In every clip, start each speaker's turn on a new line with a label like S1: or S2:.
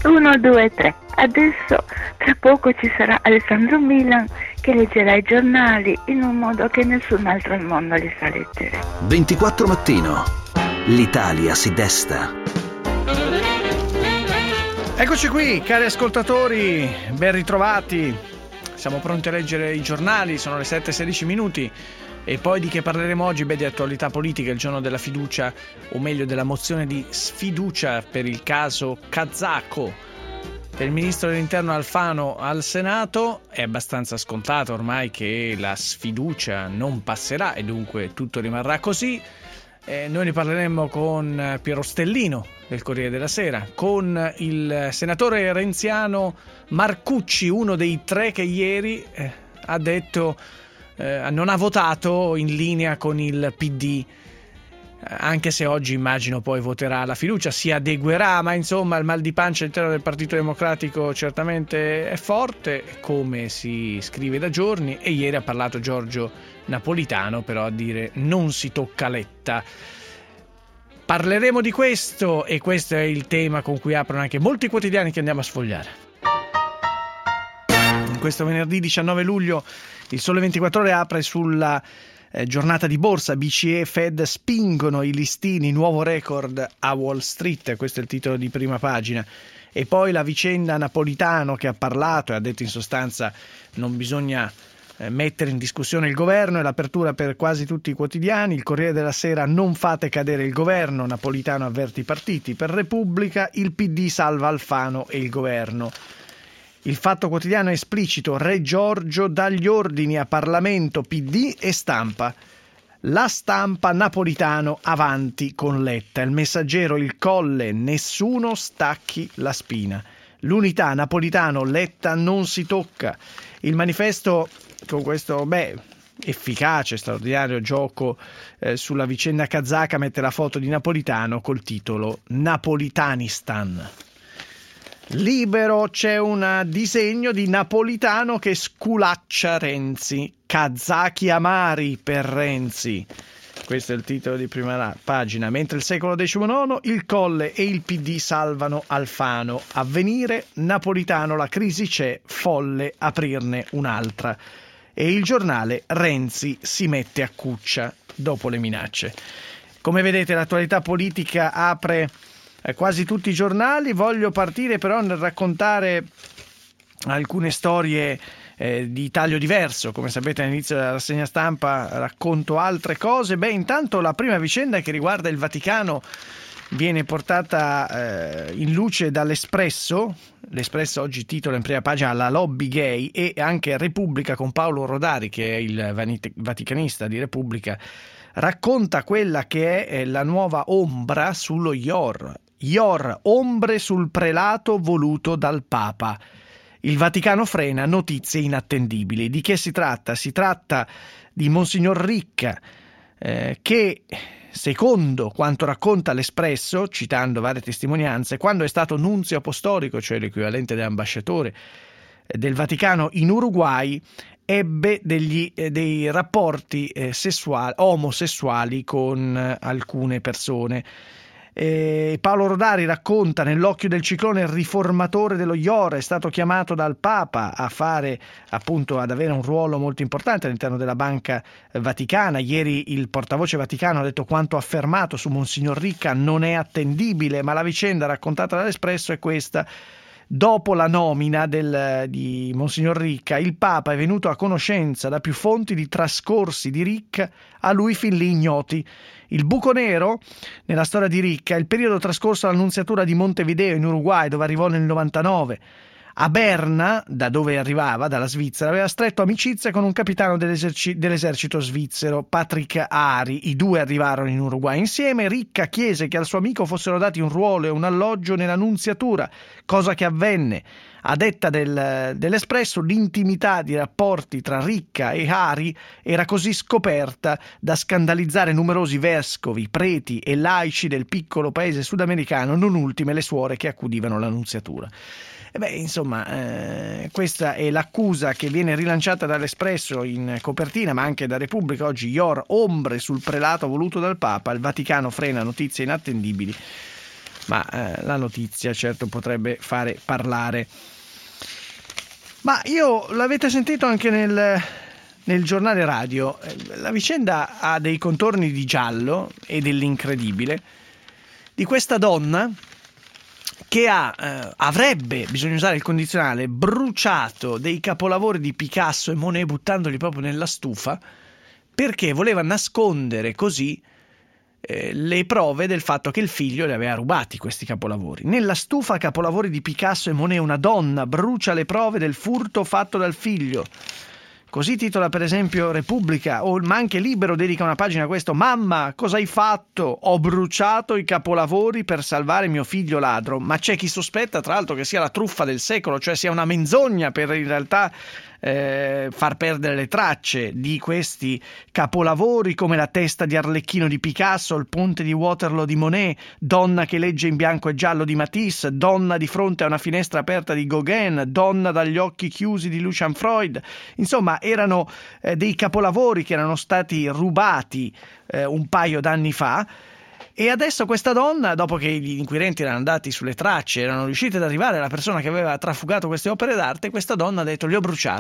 S1: 1, 2, 3. Adesso tra poco ci sarà Alessandro Milan che leggerà i giornali in un modo che nessun altro al mondo li sa leggere.
S2: 24 mattino. L'Italia si desta.
S3: Eccoci qui, cari ascoltatori, ben ritrovati. Siamo pronti a leggere i giornali, sono le 7:16 minuti. E poi di che parleremo oggi? Di attualità politica, il giorno della fiducia, o meglio della mozione di sfiducia per il caso kazako. Per il ministro dell'interno Alfano al Senato è abbastanza scontato ormai che la sfiducia non passerà e dunque tutto rimarrà così. Noi ne parleremo con Piero Stellino del Corriere della Sera, con il senatore renziano Marcucci, uno dei tre che ieri ha detto non ha votato in linea con il PD, anche se oggi immagino poi voterà la fiducia, si adeguerà, ma insomma il mal di pancia all'interno del Partito Democratico certamente è forte, come si scrive da giorni, e ieri ha parlato Giorgio Napolitano però a dire non si tocca Letta. Parleremo di questo e questo è il tema con cui aprono anche molti quotidiani che andiamo a sfogliare. In questo venerdì 19 luglio il Sole 24 Ore apre sulla giornata di borsa. BCE e Fed spingono i listini, nuovo record a Wall Street, questo è il titolo di prima pagina. E poi la vicenda Napolitano che ha parlato e ha detto in sostanza non bisogna mettere in discussione il governo, e l'apertura per quasi tutti i quotidiani. Il Corriere della Sera: non fate cadere il governo, Napolitano avverte i partiti. Per Repubblica: il PD salva Alfano e il governo. Il Fatto Quotidiano è esplicito: Re Giorgio dà gli ordini a Parlamento, PD e stampa. La Stampa: Napolitano avanti con Letta. Il Messaggero: il Colle, nessuno stacchi la spina. L'Unità: Napolitano, Letta non si tocca. Il Manifesto con questo efficace, straordinario gioco sulla vicenda kazaka mette la foto di Napolitano col titolo Napolitanistan. Libero: c'è un disegno di Napolitano che sculaccia Renzi. Kazaki amari per Renzi. Questo è il titolo di prima pagina. Mentre il Secolo XIX: il Colle e il PD salvano Alfano. Avvenire: Napolitano, la crisi c'è, folle aprirne un'altra. E il Giornale: Renzi si mette a cuccia dopo le minacce. Come vedete l'attualità politica apre quasi tutti i giornali. Voglio partire però nel raccontare alcune storie di taglio diverso. Come sapete all'inizio della rassegna stampa racconto altre cose. Intanto la prima vicenda che riguarda il Vaticano viene portata in luce dall'Espresso. L'Espresso oggi titola in prima pagina la lobby gay, e anche Repubblica con Paolo Rodari, che è il vaticanista di Repubblica, racconta quella che è la nuova ombra sullo IOR. IOR, ombre sul prelato voluto dal Papa. Il Vaticano frena, notizie inattendibili. Di che si tratta? Si tratta di Monsignor Ricca, che, secondo quanto racconta l'Espresso, citando varie testimonianze, quando è stato nunzio apostolico, cioè l'equivalente dell'ambasciatore del Vaticano in Uruguay, ebbe dei rapporti omosessuali con alcune persone. Paolo Rodari racconta: nell'occhio del ciclone il riformatore dello IOR è stato chiamato dal Papa a fare, appunto, ad avere un ruolo molto importante all'interno della Banca Vaticana. Ieri il portavoce Vaticano ha detto: quanto affermato su Monsignor Ricca non è attendibile. Ma la vicenda raccontata dall'Espresso è questa: dopo la nomina di Monsignor Ricca, il Papa è venuto a conoscenza da più fonti di trascorsi di Ricca a lui fin lì ignoti. Il buco nero nella storia di Ricca è il periodo trascorso all'annunziatura di Montevideo in Uruguay, dove arrivò nel 99. A Berna, da dove arrivava, dalla Svizzera, aveva stretto amicizia con un capitano dell'esercito svizzero, Patrick Ari. I due arrivarono in Uruguay insieme. Ricca chiese che al suo amico fossero dati un ruolo e un alloggio nella nunziatura, cosa che avvenne. A detta dell'Espresso, l'intimità di rapporti tra Ricca e Ari era così scoperta da scandalizzare numerosi vescovi, preti e laici del piccolo paese sudamericano, non ultime le suore che accudivano la nunziatura. Questa è l'accusa che viene rilanciata dall'Espresso in copertina, ma anche da Repubblica. Oggi IOR, ombre sul prelato voluto dal Papa, il Vaticano frena, notizie inattendibili. ma la notizia certo potrebbe fare parlare. Ma l'avete sentito anche nel giornale radio, la vicenda ha dei contorni di giallo e dell'incredibile di questa donna che avrebbe, bisogna usare il condizionale, bruciato dei capolavori di Picasso e Monet buttandoli proprio nella stufa, perché voleva nascondere così le prove del fatto che il figlio le aveva rubati questi capolavori. Nella stufa capolavori di Picasso e Monet, una donna brucia le prove del furto fatto dal figlio. Così titola per esempio Repubblica, ma anche Libero dedica una pagina a questo. Mamma, cosa hai fatto? Ho bruciato i capolavori per salvare mio figlio ladro. Ma c'è chi sospetta tra l'altro che sia la truffa del secolo, cioè sia una menzogna per in realtà far perdere le tracce di questi capolavori, come La testa di Arlecchino di Picasso, Il ponte di Waterloo di Monet, Donna che legge in bianco e giallo di Matisse, Donna di fronte a una finestra aperta di Gauguin, Donna dagli occhi chiusi di Lucian Freud. Insomma, erano dei capolavori che erano stati rubati un paio d'anni fa. E adesso questa donna, dopo che gli inquirenti erano andati sulle tracce, erano riusciti ad arrivare alla persona che aveva trafugato queste opere d'arte, questa donna ha detto le ho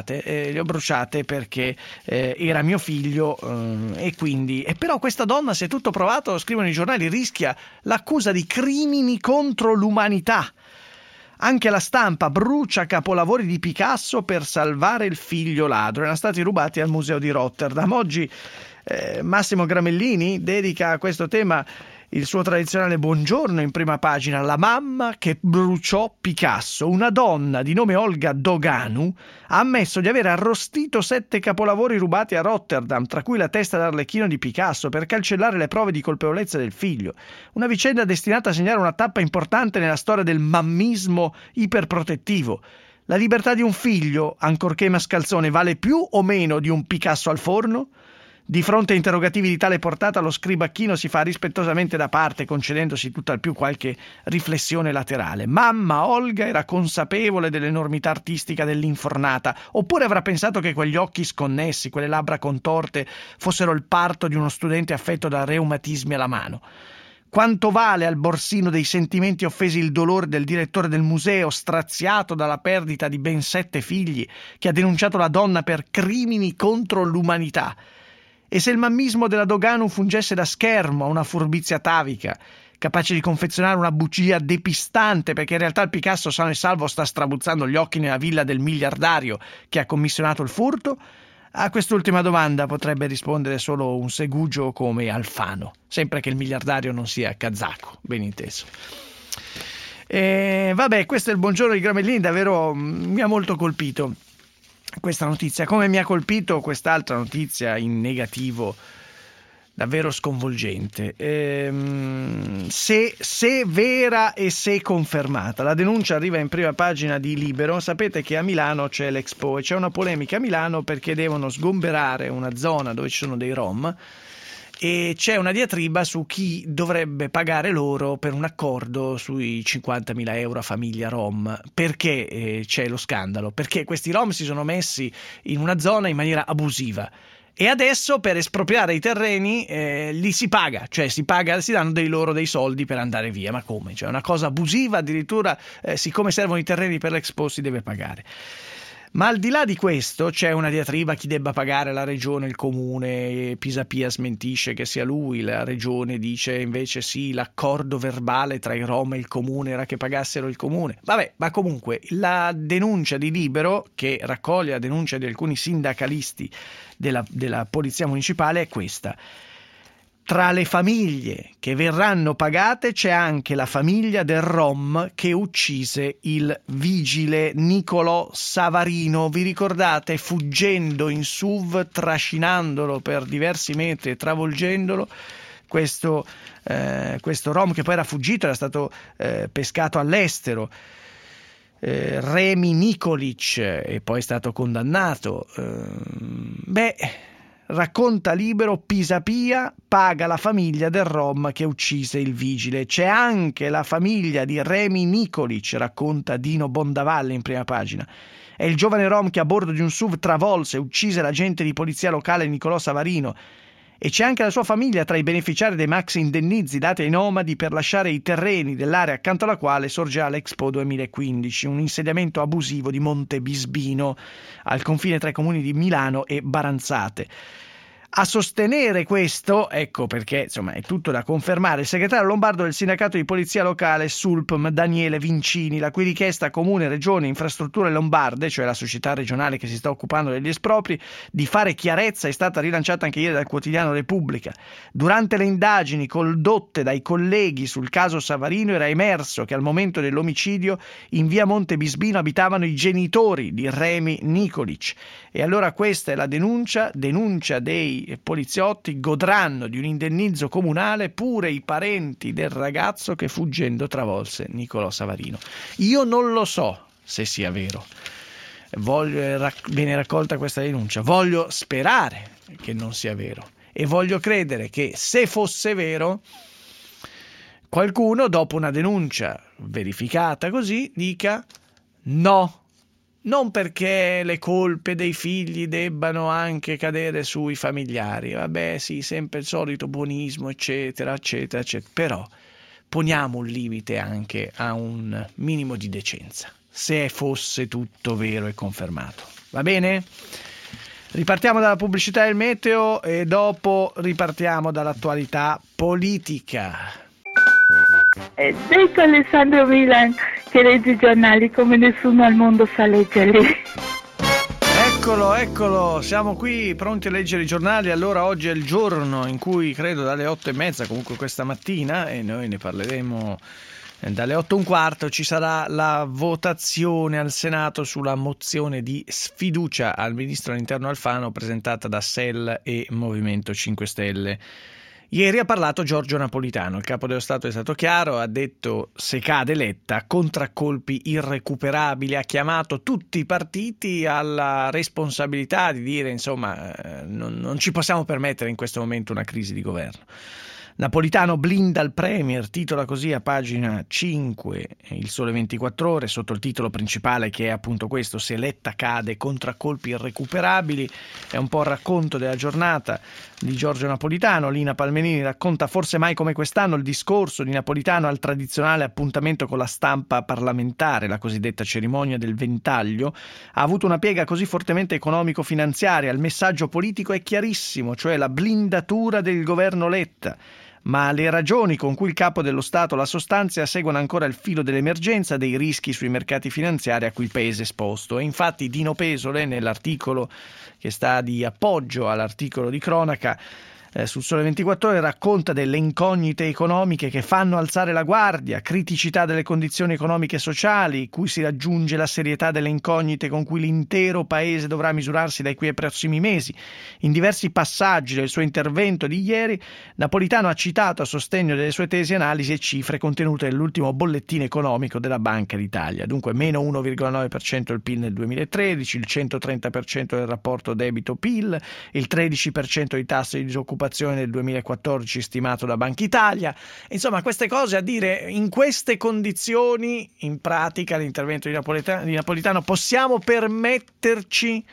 S3: bruciate perché era mio figlio e quindi... E però questa donna, se è tutto provato, scrivono i giornali, rischia l'accusa di crimini contro l'umanità. Anche La Stampa brucia capolavori di Picasso per salvare il figlio ladro. Erano stati rubati al museo di Rotterdam. Oggi Massimo Gramellini dedica a questo tema il suo tradizionale buongiorno in prima pagina. La mamma che bruciò Picasso. Una donna di nome Olga Doganu ha ammesso di aver arrostito 7 capolavori rubati a Rotterdam, tra cui La testa d'Arlecchino di Picasso, per cancellare le prove di colpevolezza del figlio. Una vicenda destinata a segnare una tappa importante nella storia del mammismo iperprotettivo. La libertà di un figlio, ancorché mascalzone, vale più o meno di un Picasso al forno? Di fronte a interrogativi di tale portata, lo scribacchino si fa rispettosamente da parte, concedendosi tutt'al più qualche riflessione laterale. Mamma Olga era consapevole dell'enormità artistica dell'infornata, oppure avrà pensato che quegli occhi sconnessi, quelle labbra contorte, fossero il parto di uno studente affetto da reumatismi alla mano. Quanto vale al borsino dei sentimenti offesi il dolore del direttore del museo, straziato dalla perdita di ben 7 figli, che ha denunciato la donna per crimini contro l'umanità? E se il mammismo della Doganu fungesse da schermo a una furbizia atavica, capace di confezionare una bugia depistante, perché in realtà il Picasso sano e salvo sta strabuzzando gli occhi nella villa del miliardario che ha commissionato il furto? A quest'ultima domanda potrebbe rispondere solo un segugio come Alfano, sempre che il miliardario non sia kazako, ben inteso. Vabbè, questo è il buongiorno di Gramellini, davvero mi ha molto colpito questa notizia, come mi ha colpito quest'altra notizia in negativo davvero sconvolgente, se vera e se confermata. La denuncia arriva in prima pagina di Libero. Sapete che a Milano c'è l'Expo e c'è una polemica a Milano perché devono sgomberare una zona dove ci sono dei Rom e c'è una diatriba su chi dovrebbe pagare loro per un accordo sui 50.000 euro a famiglia Rom. Perché c'è lo scandalo? Perché questi Rom si sono messi in una zona in maniera abusiva e adesso per espropriare i terreni li si paga, cioè si danno dei soldi per andare via. Ma come? Cioè una cosa abusiva, addirittura siccome servono i terreni per l'Expo si deve pagare. Ma al di là di questo c'è una diatriba chi debba pagare, la regione, il comune. Pisapia smentisce che sia lui, la regione dice invece sì, l'accordo verbale tra i Rom e il comune era che pagassero il comune. Vabbè, ma comunque la denuncia di Libero, che raccoglie la denuncia di alcuni sindacalisti della polizia municipale, è questa. Tra le famiglie che verranno pagate c'è anche la famiglia del Rom che uccise il vigile Nicolò Savarino. Vi ricordate? Fuggendo in SUV, trascinandolo per diversi metri e travolgendolo, questo Rom che poi era fuggito, era stato pescato all'estero. Remi Nikolic e poi è stato condannato. Racconta Libero, Pisapia paga la famiglia del Rom che uccise il vigile. C'è anche la famiglia di Remi Nikolic, racconta Dino Bondavalle in prima pagina. È il giovane Rom che a bordo di un SUV travolse e uccise l'agente di polizia locale Nicolò Savarino. E c'è anche la sua famiglia tra i beneficiari dei maxi indennizi dati ai nomadi per lasciare i terreni dell'area accanto alla quale sorgerà l'Expo 2015, un insediamento abusivo di Monte Bisbino, al confine tra i comuni di Milano e Baranzate. A sostenere questo, ecco perché insomma è tutto da confermare, il segretario lombardo del sindacato di polizia locale SULPM Daniele Vincini, la cui richiesta a Comune, Regione, Infrastrutture Lombarde, cioè la società regionale che si sta occupando degli espropri, di fare chiarezza è stata rilanciata anche ieri dal quotidiano Repubblica. Durante le indagini condotte dai colleghi sul caso Savarino era emerso che al momento dell'omicidio in via Monte Bisbino abitavano i genitori di Remi Nikolic. E allora questa è la denuncia dei poliziotti: godranno di un indennizzo comunale pure i parenti del ragazzo che fuggendo travolse Nicolò Savarino. Io non lo so se sia vero, viene raccolta questa denuncia, voglio sperare che non sia vero e voglio credere che se fosse vero qualcuno dopo una denuncia verificata così dica no. Non perché le colpe dei figli debbano anche cadere sui familiari, vabbè sì, sempre il solito buonismo, eccetera, eccetera, eccetera, però poniamo un limite anche a un minimo di decenza, se fosse tutto vero e confermato. Va bene? Ripartiamo dalla pubblicità e il meteo e dopo ripartiamo dall'attualità politica.
S1: Detto Alessandro Milan che legge i giornali come nessuno al mondo sa leggerli.
S3: Eccolo, siamo qui pronti a leggere i giornali. Allora oggi è il giorno in cui credo dalle 8:30, comunque questa mattina, e noi ne parleremo dalle 8:15, ci sarà la votazione al Senato sulla mozione di sfiducia al ministro dell'Interno Alfano presentata da SEL e Movimento 5 Stelle. Ieri ha parlato Giorgio Napolitano, il capo dello Stato è stato chiaro, ha detto se cade Letta, contraccolpi irrecuperabili, ha chiamato tutti i partiti alla responsabilità di dire insomma non ci possiamo permettere in questo momento una crisi di governo. Napolitano blinda il Premier, titola così a pagina 5 il Sole 24 Ore, sotto il titolo principale che è appunto questo: se Letta cade, contraccolpi irrecuperabili. È un po' il racconto della giornata di Giorgio Napolitano. Lina Palmenini racconta forse mai come quest'anno il discorso di Napolitano al tradizionale appuntamento con la stampa parlamentare, la cosiddetta cerimonia del ventaglio, ha avuto una piega così fortemente economico-finanziaria. Il messaggio politico è chiarissimo, cioè la blindatura del governo Letta. Ma le ragioni con cui il capo dello Stato la sostanzia seguono ancora il filo dell'emergenza, dei rischi sui mercati finanziari a cui il Paese è esposto. E infatti Dino Pesole, nell'articolo che sta di appoggio all'articolo di cronaca sul Sole 24 Ore, racconta delle incognite economiche che fanno alzare la guardia, criticità delle condizioni economiche e sociali, cui si raggiunge la serietà delle incognite con cui l'intero Paese dovrà misurarsi dai qui ai prossimi mesi. In diversi passaggi del suo intervento di ieri, Napolitano ha citato a sostegno delle sue tesi analisi e cifre contenute nell'ultimo bollettino economico della Banca d'Italia. Dunque meno 1,9% il PIL nel 2013, il 130% del rapporto debito-PIL, il 13% di tasso di disoccupazione nel 2014 stimato da Banca Italia. Insomma, queste cose a dire in queste condizioni, in pratica l'intervento di Napolitano, possiamo permetterci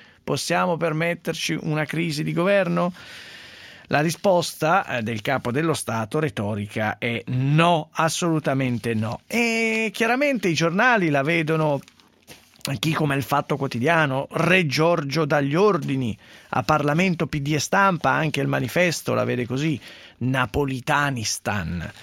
S3: una crisi di governo? La risposta del capo dello Stato, retorica, è no, assolutamente no. E chiaramente i giornali la vedono, chi come il Fatto Quotidiano, Re Giorgio dagli ordini, a Parlamento, PD e Stampa, anche il Manifesto la vede così, Napolitanistan.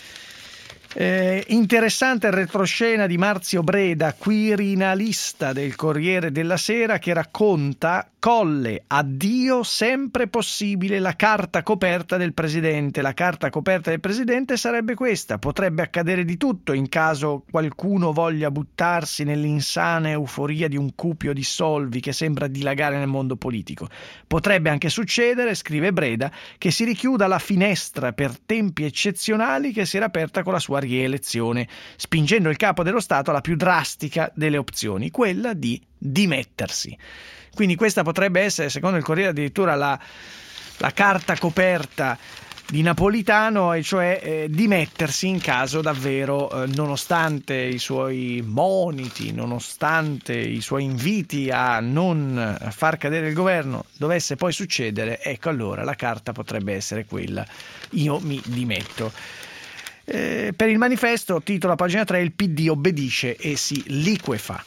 S3: Interessante il retroscena di Marzio Breda, quirinalista del Corriere della Sera, che racconta Colle, addio sempre possibile la carta coperta del presidente. La carta coperta del presidente sarebbe questa: potrebbe accadere di tutto in caso qualcuno voglia buttarsi nell'insana euforia di un cupio di solvi che sembra dilagare nel mondo politico. Potrebbe anche succedere, scrive Breda, che si richiuda la finestra per tempi eccezionali che si era aperta con la sua rielezione, spingendo il capo dello Stato alla più drastica delle opzioni, quella di dimettersi. Quindi questa potrebbe essere, secondo il Corriere, addirittura la carta coperta di Napolitano, e cioè dimettersi in caso davvero, nonostante i suoi moniti, nonostante i suoi inviti a non far cadere il governo, dovesse poi succedere, ecco allora la carta potrebbe essere quella: io mi dimetto. Per il Manifesto, titola a pagina 3, il PD obbedisce e si liquefa.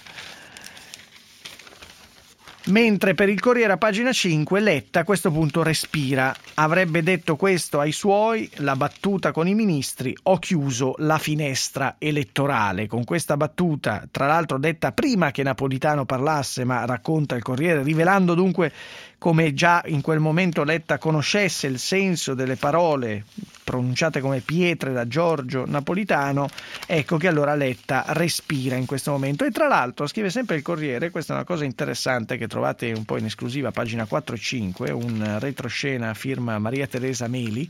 S3: Mentre per il Corriere a pagina 5 Letta a questo punto respira. Avrebbe detto questo ai suoi, la battuta con i ministri: ho chiuso la finestra elettorale. Con questa battuta, tra l'altro detta prima che Napolitano parlasse, ma racconta il Corriere, rivelando dunque come già in quel momento Letta conoscesse il senso delle parole pronunciate come pietre da Giorgio Napolitano, ecco che allora Letta respira in questo momento. E tra l'altro scrive sempre il Corriere, questa è una cosa interessante che trovate un po' in esclusiva a pagina 4 e 5, un retroscena firma Maria Teresa Meli.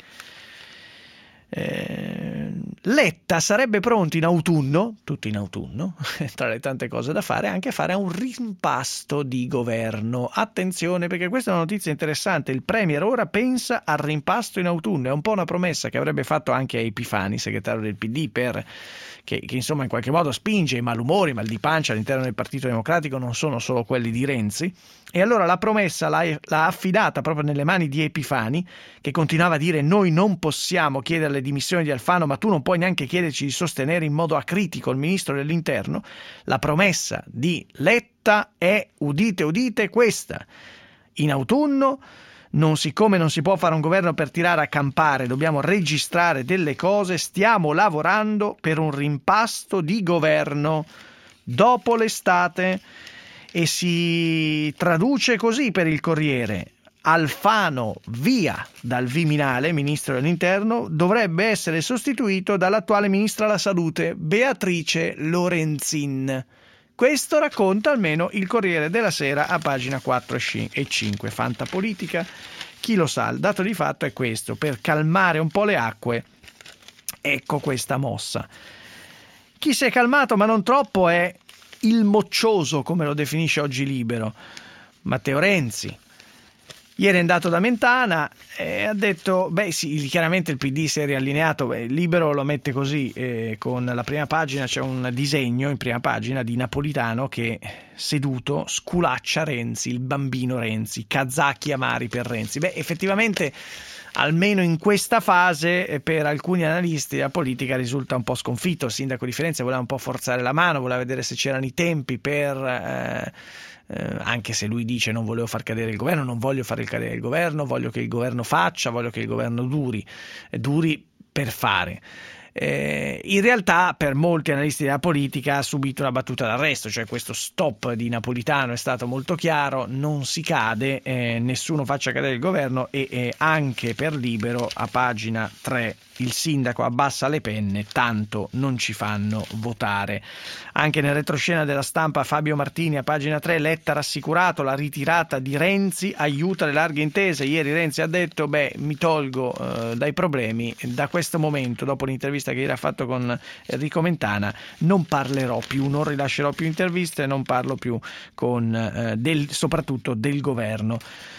S3: Letta sarebbe pronto in autunno, tutto in autunno, tra le tante cose da fare, anche a fare un rimpasto di governo. Attenzione, perché questa è una notizia interessante: il Premier ora pensa al rimpasto in autunno. È un po' una promessa che avrebbe fatto anche a Epifani, segretario del PD, che insomma in qualche modo spinge i malumori, mal di pancia all'interno del Partito Democratico non sono solo quelli di Renzi. E allora la promessa l'ha affidata proprio nelle mani di Epifani, che continuava a dire: noi non possiamo chiedere le dimissioni di Alfano, ma tu non puoi neanche chiederci di sostenere in modo acritico il ministro dell'Interno. La promessa di Letta è, udite udite, questa: in autunno, siccome non si può fare un governo per tirare a campare, dobbiamo registrare delle cose, stiamo lavorando per un rimpasto di governo dopo l'estate. E si traduce così per il Corriere: Alfano via dal Viminale, ministro dell'Interno, dovrebbe essere sostituito dall'attuale ministra della Salute, Beatrice Lorenzin. Questo racconta almeno il Corriere della Sera a pagina 4 e 5. Fantapolitica, chi lo sa, il dato di fatto è questo: per calmare un po' le acque, ecco questa mossa. Chi si è calmato ma non troppo è il moccioso, come lo definisce oggi Libero, Matteo Renzi. Ieri è andato da Mentana e ha detto, sì, chiaramente il PD si è riallineato. Libero lo mette così, con la prima pagina c'è un disegno in prima pagina di Napolitano che seduto sculaccia Renzi, il bambino Renzi, casacchi amari per Renzi. Effettivamente, almeno in questa fase, per alcuni analisti della politica risulta un po' sconfitto. Il sindaco di Firenze voleva un po' forzare la mano, voleva vedere se c'erano i tempi per... anche se lui dice: non volevo far cadere il governo, non voglio fare cadere il governo, voglio che il governo faccia, voglio che il governo duri per fare. In realtà per molti analisti della politica ha subito una battuta d'arresto, cioè questo stop di Napolitano è stato molto chiaro: non si cade, nessuno faccia cadere il governo. E anche per Libero a pagina 3 il sindaco abbassa le penne, tanto non ci fanno votare. Anche nel retroscena della Stampa Fabio Martini a pagina 3: Letta rassicurato, la ritirata di Renzi aiuta le larghe intese. Ieri Renzi ha detto: mi tolgo dai problemi, da questo momento, dopo l'intervista che ieri ha fatto con Enrico Mentana, non parlerò più, non rilascerò più interviste, non parlo più soprattutto del governo.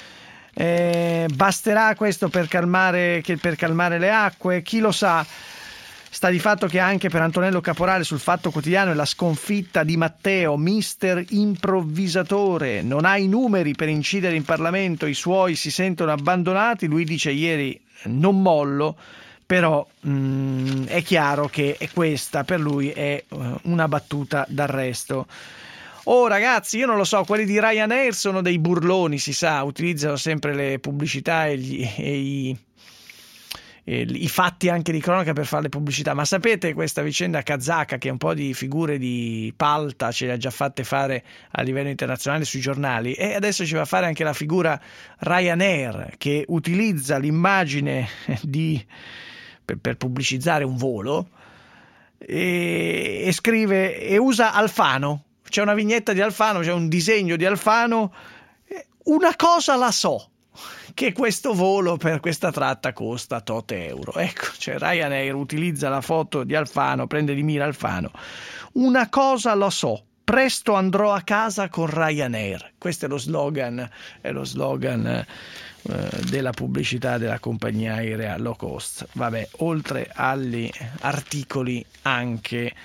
S3: Basterà questo per calmare le acque? Chi lo sa. Sta di fatto che anche per Antonello Caporale sul Fatto Quotidiano è la sconfitta di Matteo, mister improvvisatore, non ha i numeri per incidere in Parlamento, i suoi si sentono abbandonati. Lui dice ieri: non mollo. Però è chiaro che questa per lui è una battuta d'arresto. Oh ragazzi, io non lo so, quelli di Ryanair sono dei burloni, si sa, utilizzano sempre le pubblicità e i fatti anche di cronaca per fare le pubblicità. Ma sapete questa vicenda kazaka, che un po' di figure di palta ce le ha già fatte fare a livello internazionale sui giornali, e adesso ci va a fare anche la figura Ryanair, che utilizza l'immagine per pubblicizzare un volo e scrive e usa Alfano. C'è una vignetta di Alfano, c'è un disegno di Alfano. Una cosa la so, che questo volo per questa tratta costa tot euro. Ecco, cioè Ryanair utilizza la foto di Alfano, prende di mira Alfano. Una cosa la so, presto andrò a casa con Ryanair. Questo è lo slogan della pubblicità della compagnia aerea low cost. Vabbè, oltre agli articoli anche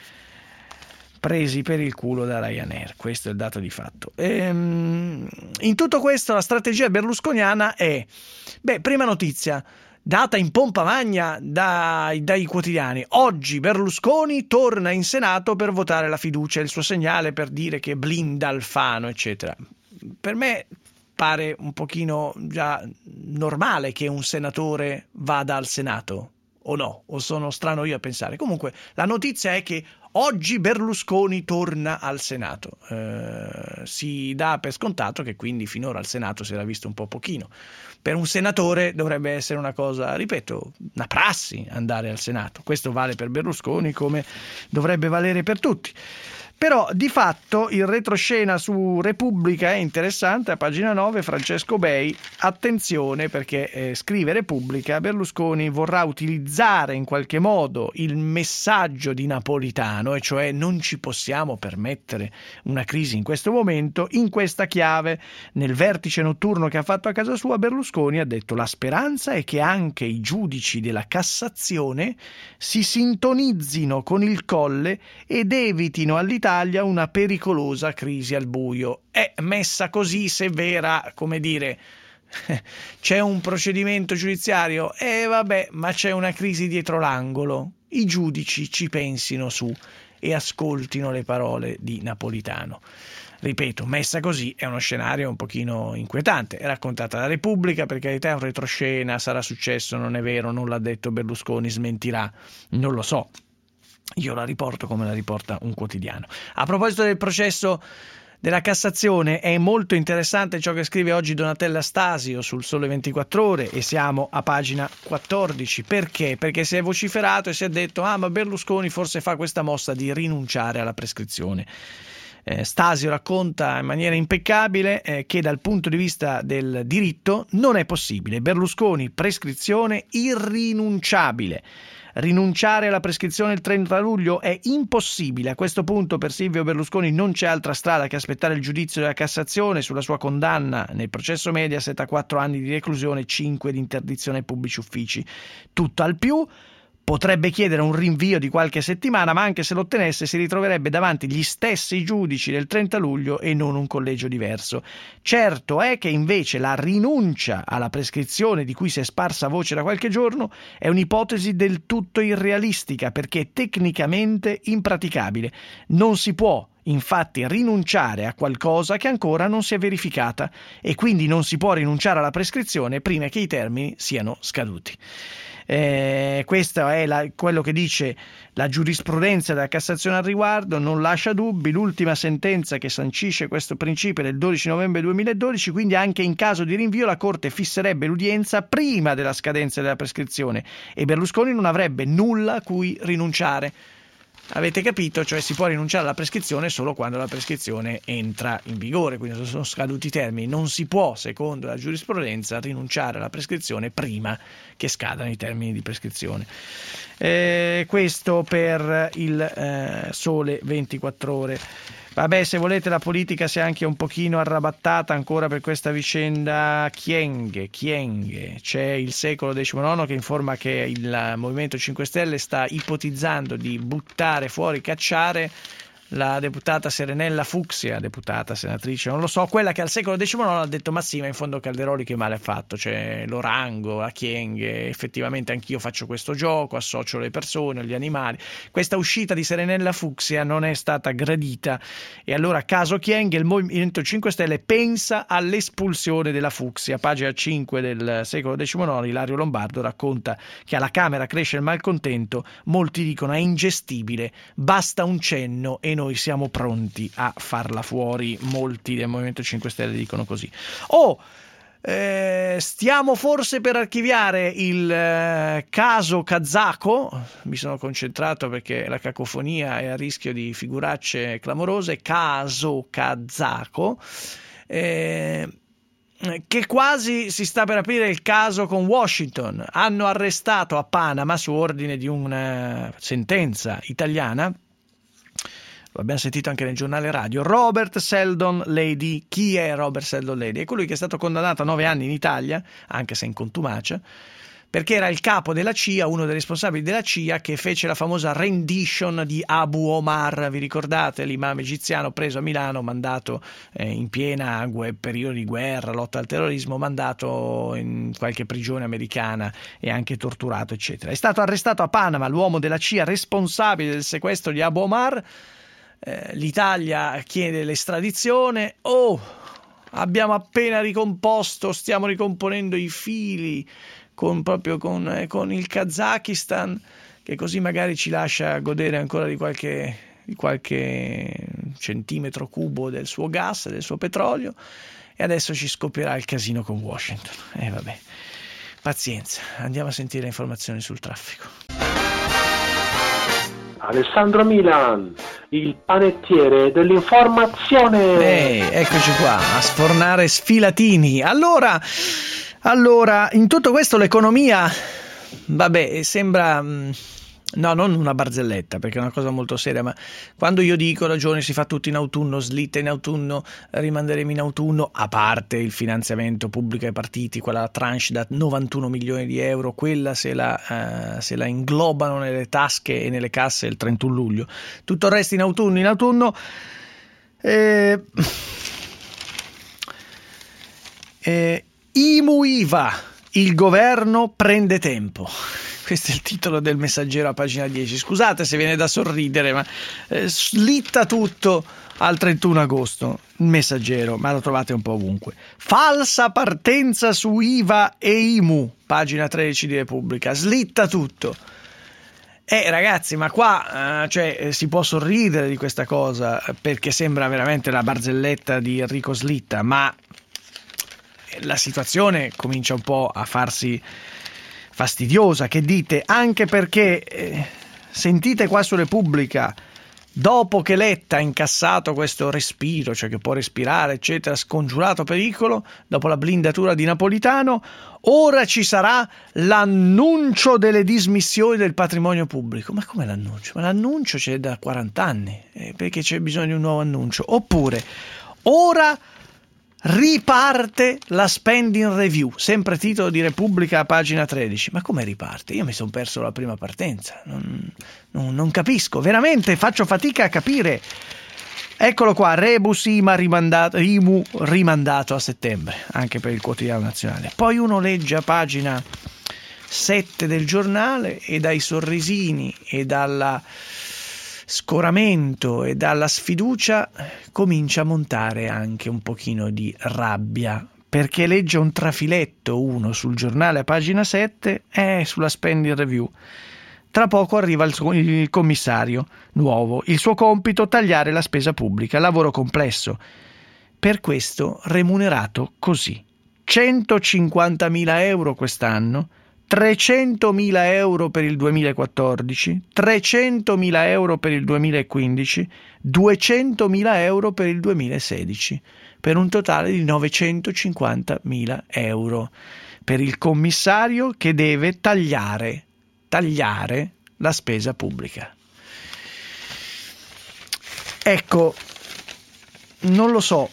S3: presi per il culo da Ryanair, questo è il dato di fatto. In tutto questo la strategia berlusconiana è, prima notizia data in pompa magna dai quotidiani: oggi Berlusconi torna in Senato per votare la fiducia, il suo segnale per dire che blinda Alfano, eccetera. Per me pare un pochino già normale che un senatore vada al Senato, o no? O sono strano io a pensare? Comunque la notizia è che oggi Berlusconi torna al Senato. Si dà per scontato che quindi finora al Senato si era visto un po' pochino. Per un senatore dovrebbe essere una cosa, ripeto, una prassi andare al Senato. Questo vale per Berlusconi come dovrebbe valere per tutti. Però di fatto il retroscena su Repubblica è interessante, a pagina 9 Francesco Bei, attenzione perché scrive Repubblica: Berlusconi vorrà utilizzare in qualche modo il messaggio di Napolitano, e cioè non ci possiamo permettere una crisi in questo momento, in questa chiave. Nel vertice notturno che ha fatto a casa sua Berlusconi ha detto: la speranza è che anche i giudici della Cassazione si sintonizzino con il Colle ed evitino all'Italia una pericolosa crisi al buio. È messa così, se vera, come dire, c'è un procedimento giudiziario, vabbè, ma c'è una crisi dietro l'angolo. I giudici ci pensino su e ascoltino le parole di Napolitano. Ripeto, messa così è uno scenario un pochino inquietante. È raccontata da Repubblica, per carità è un retroscena, sarà successo, non è vero, non l'ha detto Berlusconi, smentirà, non lo so. Io la riporto come la riporta un quotidiano. A proposito del processo della Cassazione, è molto interessante ciò che scrive oggi Donatella Stasio sul Sole 24 Ore, e siamo a pagina 14. Perché? Perché si è vociferato e si è detto: ma Berlusconi forse fa questa mossa di rinunciare alla prescrizione. Stasio racconta in maniera impeccabile che dal punto di vista del diritto non è possibile. Berlusconi, prescrizione irrinunciabile. Rinunciare alla prescrizione il 30 luglio è impossibile. A questo punto per Silvio Berlusconi non c'è altra strada che aspettare il giudizio della Cassazione sulla sua condanna nel processo Mediaset a 4 anni di reclusione e 5 di interdizione ai pubblici uffici. Tutto al più. Potrebbe chiedere un rinvio di qualche settimana, ma anche se lo ottenesse si ritroverebbe davanti gli stessi giudici del 30 luglio e non un collegio diverso. Certo è che invece la rinuncia alla prescrizione di cui si è sparsa voce da qualche giorno è un'ipotesi del tutto irrealistica, perché tecnicamente impraticabile. Non si può infatti rinunciare a qualcosa che ancora non si è verificata, e quindi non si può rinunciare alla prescrizione prima che i termini siano scaduti. Questo è quello che dice la giurisprudenza della Cassazione al riguardo, non lascia dubbi. L'ultima sentenza che sancisce questo principio è del 12 novembre 2012, quindi anche in caso di rinvio la Corte fisserebbe l'udienza prima della scadenza della prescrizione e Berlusconi non avrebbe nulla a cui rinunciare. Avete capito? Cioè si può rinunciare alla prescrizione solo quando la prescrizione entra in vigore, quindi sono scaduti i termini. Non si può, secondo la giurisprudenza, rinunciare alla prescrizione prima che scadano i termini di prescrizione. Questo per il Sole 24 Ore. Vabbè, se volete la politica si è anche un pochino arrabattata ancora per questa vicenda Kyenge. C'è il Secolo XIX che informa che il Movimento 5 Stelle sta ipotizzando di buttare fuori, cacciare la deputata Serenella Fucksia, deputata, senatrice, non lo so, quella che al Secolo XIX ha detto: ma sì, ma in fondo Calderoli che male ha fatto, cioè lo rango a Kyenge, effettivamente anch'io faccio questo gioco, associo le persone, gli animali. Questa uscita di Serenella Fucksia non è stata gradita e allora, caso Kyenge, il Movimento 5 Stelle pensa all'espulsione della Fucksia. Pagina 5 del Secolo XIX, Ilario Lombardo racconta che alla Camera cresce il malcontento, molti dicono è ingestibile, basta un cenno e noi siamo pronti a farla fuori. Molti del Movimento 5 Stelle dicono così. Stiamo forse per archiviare il caso kazako. Mi sono concentrato perché la cacofonia è a rischio di figuracce clamorose. Caso kazako, che quasi si sta per aprire il caso con Washington. Hanno arrestato a Panama, su ordine di una sentenza italiana, l'abbiamo sentito anche nel giornale radio, Robert Seldon Lady. Chi è Robert Seldon Lady? È colui che è stato condannato a 9 anni in Italia, anche se in contumacia, perché era il capo della CIA, uno dei responsabili della CIA, che fece la famosa rendition di Abu Omar. Vi ricordate? L'imam egiziano preso a Milano, mandato in piena periodo di guerra, lotta al terrorismo, mandato in qualche prigione americana e anche torturato, eccetera. È stato arrestato a Panama l'uomo della CIA responsabile del sequestro di Abu Omar. L'Italia chiede l'estradizione. Abbiamo appena ricomposto, stiamo ricomponendo i fili con il Kazakistan, che così magari ci lascia godere ancora di qualche centimetro cubo del suo gas, del suo petrolio, e adesso ci scoppierà il casino con Washington. Vabbè, pazienza, andiamo a sentire informazioni sul traffico.
S4: Alessandro Milan, il panettiere dell'informazione.
S3: Eccoci qua a sfornare sfilatini. Allora, in tutto questo l'economia, vabbè, sembra, no, non una barzelletta, perché è una cosa molto seria, ma quando io dico ragione si fa tutto in autunno, slitta in autunno, rimanderemo in autunno, a parte il finanziamento pubblico ai partiti, quella tranche da 91 milioni di euro, quella se la inglobano nelle tasche e nelle casse il 31 luglio, tutto il resto in autunno. IMU-IVA, il governo prende tempo. Questo è il titolo del Messaggero a pagina 10. Scusate se viene da sorridere, ma slitta tutto al 31 agosto. Il Messaggero, ma lo trovate un po' ovunque. Falsa partenza su IVA e IMU, pagina 13 di Repubblica. Slitta tutto. Ragazzi, ma qua si può sorridere di questa cosa, perché sembra veramente la barzelletta di Enrico Slitta, ma la situazione comincia un po' a farsi fastidiosa, che dite, anche perché sentite qua su Repubblica, dopo che Letta ha incassato questo respiro, cioè che può respirare eccetera, scongiurato pericolo, dopo la blindatura di Napolitano, ora ci sarà l'annuncio delle dismissioni del patrimonio pubblico. Ma come l'annuncio? Ma l'annuncio c'è da 40 anni, perché c'è bisogno di un nuovo annuncio. Oppure ora riparte la spending review, sempre titolo di Repubblica a pagina 13. Ma come riparte? Io mi sono perso la prima partenza, non capisco, veramente faccio fatica a capire. Eccolo qua, rebus IMU rimandato a settembre, anche per il Quotidiano Nazionale. Poi uno legge a pagina 7 del giornale e dai sorrisini e dalla scoramento e dalla sfiducia comincia a montare anche un pochino di rabbia, perché legge un trafiletto uno sul giornale a pagina 7 sulla spending review. Tra poco arriva il commissario nuovo, il suo compito tagliare la spesa pubblica, lavoro complesso, per questo remunerato così: 150.000 euro quest'anno, 300.000 euro per il 2014, 300.000 euro per il 2015, 200.000 euro per il 2016, per un totale di 950.000 euro per il commissario che deve tagliare la spesa pubblica. Ecco, non lo so.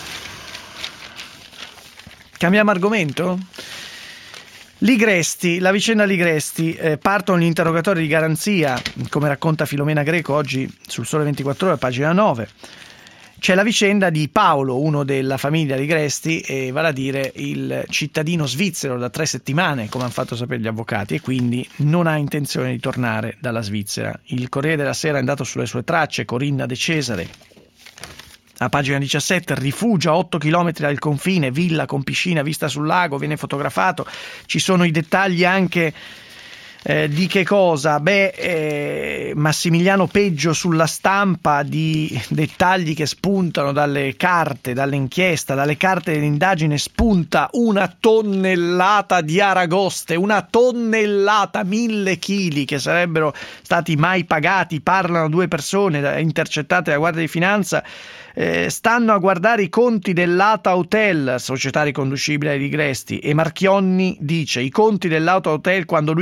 S3: Cambiamo argomento? Ligresti, la vicenda Ligresti, partono gli interrogatori di garanzia, come racconta Filomena Greco oggi sul Sole 24 Ore, pagina 9. C'è la vicenda di Paolo, uno della famiglia Ligresti, vale a dire il cittadino svizzero da 3 settimane, come hanno fatto sapere gli avvocati, e quindi non ha intenzione di tornare dalla Svizzera. Il Corriere della Sera è andato sulle sue tracce, Corinna De Cesare. A pagina 17, rifugio a 8 km dal confine, villa con piscina, vista sul lago, viene fotografato. Ci sono i dettagli anche di che cosa? Massimiliano Peggio sulla Stampa, di dettagli che spuntano dalle carte, dall'inchiesta, dalle carte dell'indagine, spunta 1 tonnellata di aragoste, 1 tonnellata, 1.000 chili che sarebbero stati mai pagati. Parlano 2 persone intercettate da Guardia di Finanza. Stanno a guardare i conti dell'Ata Hotel, società riconducibile ai Ligresti, e Marchionni dice: i conti dell'Ata Hotel quando lui non pagava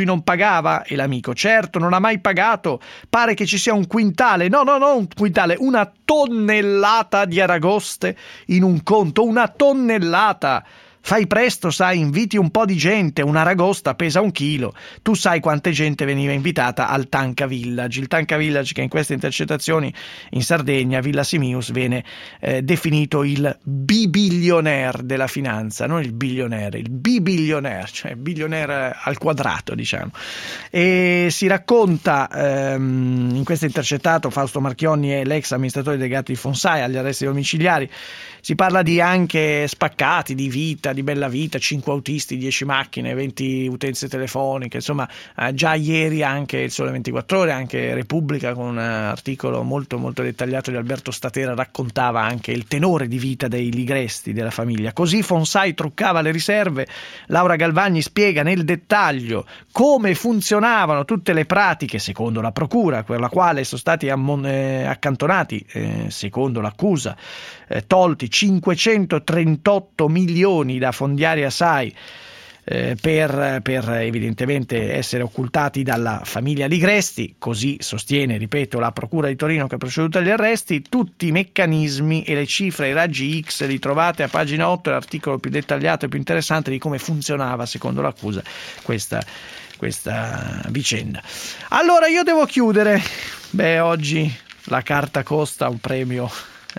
S3: pagava? E l'amico: certo, non ha mai pagato, pare che ci sia un quintale, no, un quintale, una tonnellata di aragoste in un conto, una tonnellata. Fai presto, sai, inviti un po' di gente, un'aragosta pesa 1 chilo. Tu sai quante gente veniva invitata al Tanca Village. Il Tanca Village, che in queste intercettazioni in Sardegna, Villa Simius, viene definito il bibilionaire della finanza, non il bilionaire, il bibilionaire, cioè bilionaire al quadrato, diciamo. E si racconta in questo intercettato, Fausto Marchionni è l'ex amministratore delegato di Fonsai agli arresti domiciliari. Si parla di anche spaccati, di vita, di bella vita, 5 autisti, 10 macchine, 20 utenze telefoniche, insomma già ieri anche il Sole 24 Ore, anche Repubblica, con un articolo molto molto dettagliato di Alberto Statera, raccontava anche il tenore di vita dei Ligresti, della famiglia. Così Fonsai truccava le riserve. Laura Galvagni spiega nel dettaglio come funzionavano tutte le pratiche secondo la procura, per la quale sono stati accantonati, secondo l'accusa, tolti 538 milioni da Fondiaria SAI per evidentemente essere occultati dalla famiglia Ligresti. Così sostiene, ripeto, la procura di Torino che ha proceduto agli arresti. Tutti i meccanismi e le cifre, i raggi X li trovate a pagina 8, l'articolo più dettagliato e più interessante di come funzionava secondo l'accusa questa vicenda. Allora io devo chiudere. Oggi la carta costa un premio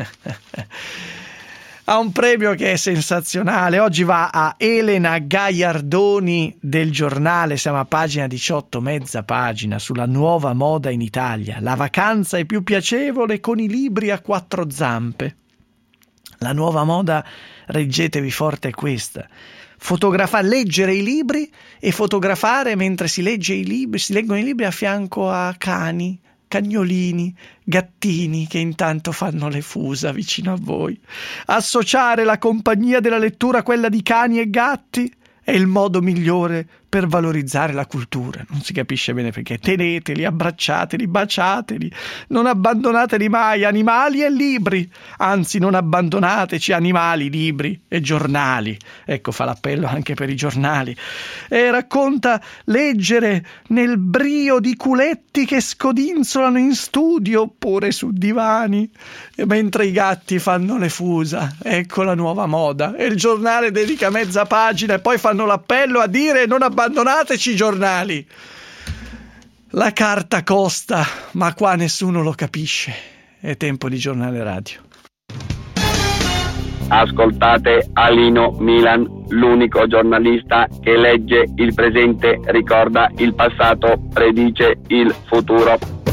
S3: ha un premio che è sensazionale. Oggi va a Elena Gaiardoni del Giornale, siamo a pagina 18, mezza pagina, sulla nuova moda in Italia. La vacanza è più piacevole con i libri a 4 zampe. La nuova moda, reggetevi forte, è questa: leggere i libri e fotografare mentre si leggono i libri a fianco a cani, cagnolini, gattini che intanto fanno le fusa vicino a voi. Associare la compagnia della lettura a quella di cani e gatti è il modo migliore per valorizzare la cultura. Non si capisce bene perché. Teneteli, abbracciateli, baciateli, non abbandonateli mai, animali e libri. Anzi, non abbandonateci, animali, libri e giornali. Ecco, fa l'appello anche per i giornali. E racconta leggere nel brio di culetti che scodinzolano in studio oppure su divani, mentre i gatti fanno le fusa. Ecco la nuova moda. E il giornale dedica mezza pagina e poi fanno l'appello a dire: non abbandonateci, giornali. La carta costa, ma qua nessuno lo capisce. È tempo di giornale radio.
S5: Ascoltate Alino Milan, l'unico giornalista che legge il presente, ricorda il passato, predice il futuro.